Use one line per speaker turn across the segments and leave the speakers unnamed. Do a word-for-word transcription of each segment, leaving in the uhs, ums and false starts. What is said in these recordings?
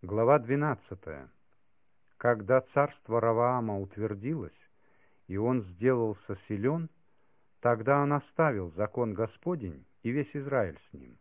Глава двенадцатая. Когда царство Раваама утвердилось, и он сделался силен, тогда он оставил закон Господень и весь Израиль с ним.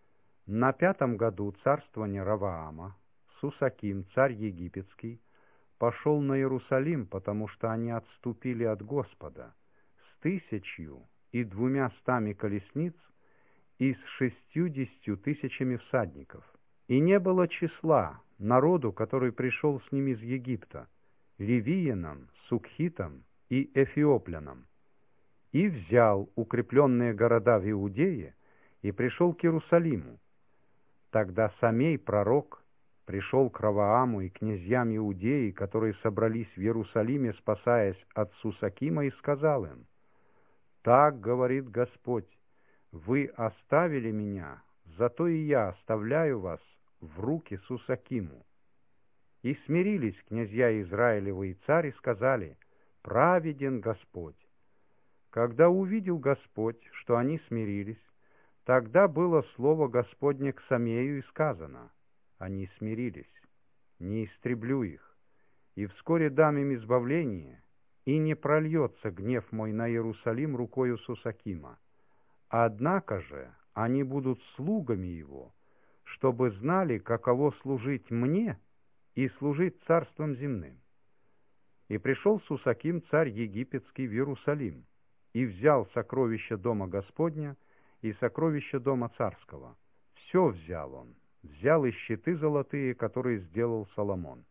На пятом году царствования Раваама Сусаким, царь египетский, пошел на Иерусалим, потому что они отступили от Господа с тысячью и двумя стами колесниц и с шестьюдесятью тысячами всадников. И не было числа народу, который пришел с ним из Египта, ливиянам, сукхитам и эфиоплянам, и взял укрепленные города в Иудее и пришел к Иерусалиму. Тогда Самей, пророк, пришел к Равааму и князьям Иудеи, которые собрались в Иерусалиме, спасаясь от Сусакима, и сказал им: «Так говорит Господь, вы оставили меня, зато и я оставляю вас в руки Сусакиму». И смирились князья Израилевы и царь, и сказали: «Праведен Господь». Когда увидел Господь, что они смирились, тогда было слово Господне к Самею, и сказано: «Они смирились, не истреблю их, и вскоре дам им избавление, и не прольется гнев мой на Иерусалим рукою Сусакима. Однако же они будут слугами его, чтобы знали, каково служить мне и служить царством земным». И пришел Сусаким, царь египетский, в Иерусалим, и взял сокровища дома Господня и сокровища дома царского. Все взял он, взял и щиты золотые, которые сделал Соломон.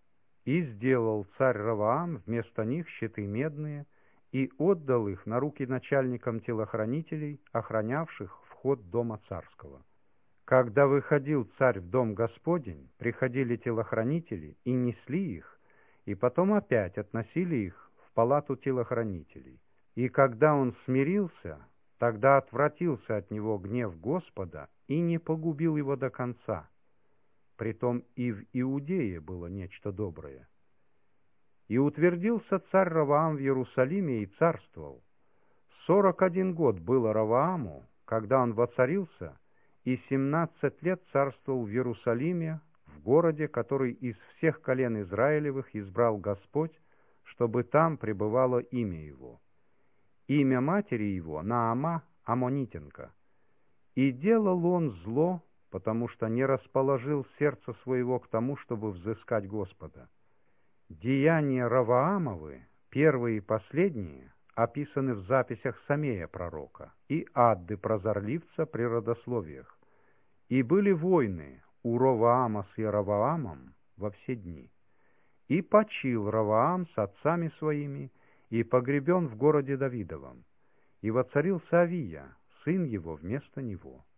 И сделал царь Раваам вместо них щиты медные, и отдал их на руки начальникам телохранителей, охранявших вход дома царского. Когда выходил царь в дом Господень, приходили телохранители и несли их, и потом опять относили их в палату телохранителей. И когда он смирился, тогда отвратился от него гнев Господа и не погубил его до конца. Притом и в Иудее было нечто доброе. И утвердился царь Раваам в Иерусалиме и царствовал. Сорок один год было Равааму, когда он воцарился, и семнадцать лет царствовал в Иерусалиме, в городе, который из всех колен Израилевых избрал Господь, чтобы там пребывало имя его. Имя матери его Наама, Аммонитянка. И делал он зло, потому что не расположил сердце своего к тому, чтобы взыскать Господа. Деяния Раваамовы, первые и последние, описаны в записях Самея пророка и Адды прозорливца при родословиях. И были войны у Роваама с Яроваамом во все дни. И почил Раваам с отцами своими, и погребен в городе Давидовом. И воцарился Авия, сын его, вместо него.